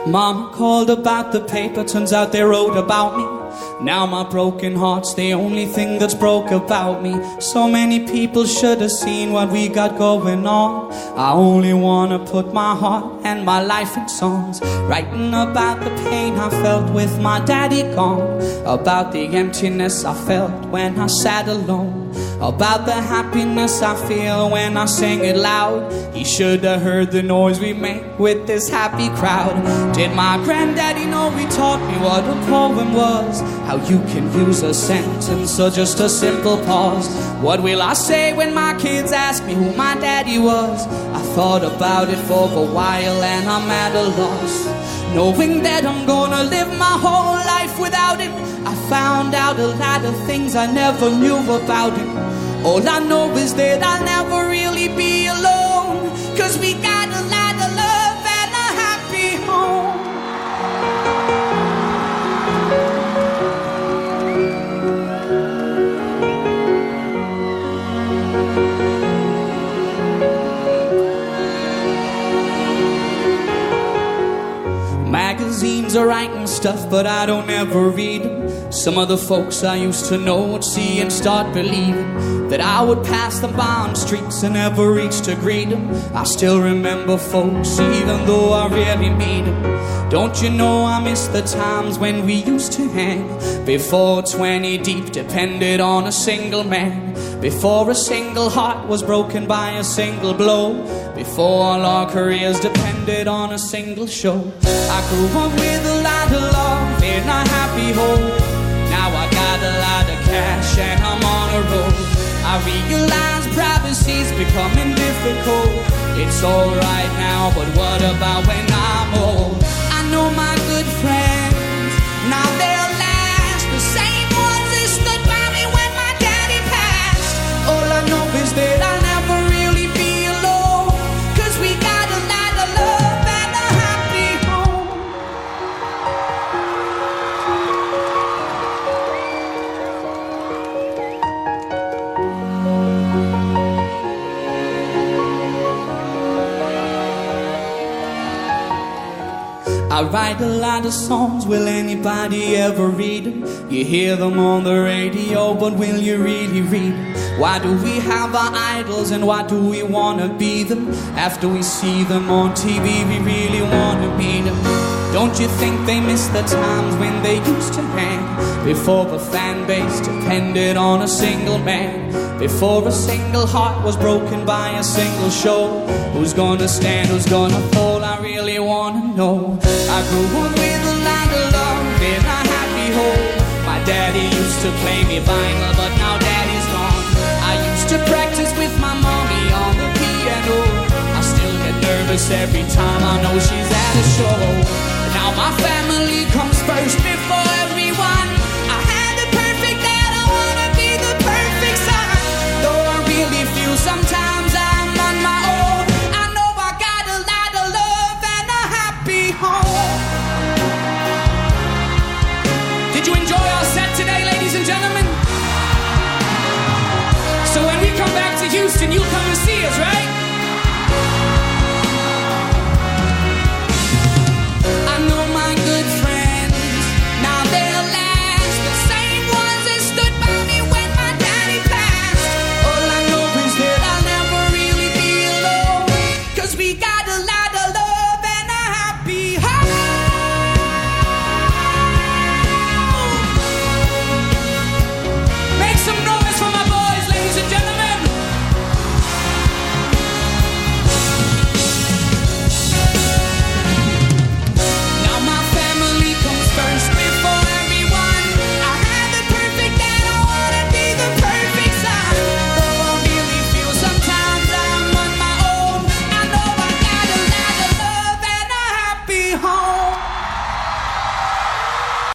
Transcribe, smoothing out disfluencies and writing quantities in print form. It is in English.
Mama called about the paper, turns out they wrote about me. Now my broken heart's the only thing that's broke about me. So many people should have seen what we got going on. I only wanna put my heart and my life in songs, writing about the pain I felt with my daddy gone, about the emptiness I felt when I sat alone, about the happiness I feel when I sing it loud. He should have heard the noise we make with this happy crowd. Did my granddaddy know he taught me what a poem was? How you can use a sentence or just a simple pause. What will I say when my kids ask me who my daddy was? I thought about it for a while and I'm at a loss, knowing that I'm gonna live my whole life without him. I found out a lot of things I never knew about him. All I know is that I'll never really be alone, 'cause we got a lot of love and a happy home. Magazines are writing stuff, but I don't ever read them. Some of the folks I used to know would see and start believing that I would pass them by on streets and never reach to greet them. I still remember folks, even though I rarely meet them. Don't you know I miss the times when we used to hang before 20 deep depended on a single man, before a single heart was broken by a single blow, before all our careers depended on a single show. I grew up with a lot of love in a happy home. Now I got a lot of cash and I'm on a roll. I realize privacy's becoming difficult. It's alright now, but what about when I'm old? I know my good friends, now they'll last. The same ones that stood by me when my daddy passed. All I know is that I'll never really be alone, 'cause we got a lot of love and a happy home. I write a lot of songs, will anybody ever read them? You hear them on the radio, but will you really read them? Why do we have our idols and why do we wanna be them? After we see them on TV, we really wanna meet them. Don't you think they miss the times when they used to hang, before the fan base depended on a single man, before a single heart was broken by a single show? Who's gonna stand, who's gonna fall? I really wanna know. I grew up with a lot of love in a happy home. My daddy used to play me vinyl, but now daddy's gone. I used to practice with my mommy on the piano. I still get nervous every time I know she's at a show. Now my family comes first before everyone. I had the perfect dad, I wanna be the perfect son. Though I really feel sometimes I'm on my own, I know I got a lot of love and a happy home. Did you enjoy our set today, ladies and gentlemen? So when we come back to Houston, you'll come and see us, right?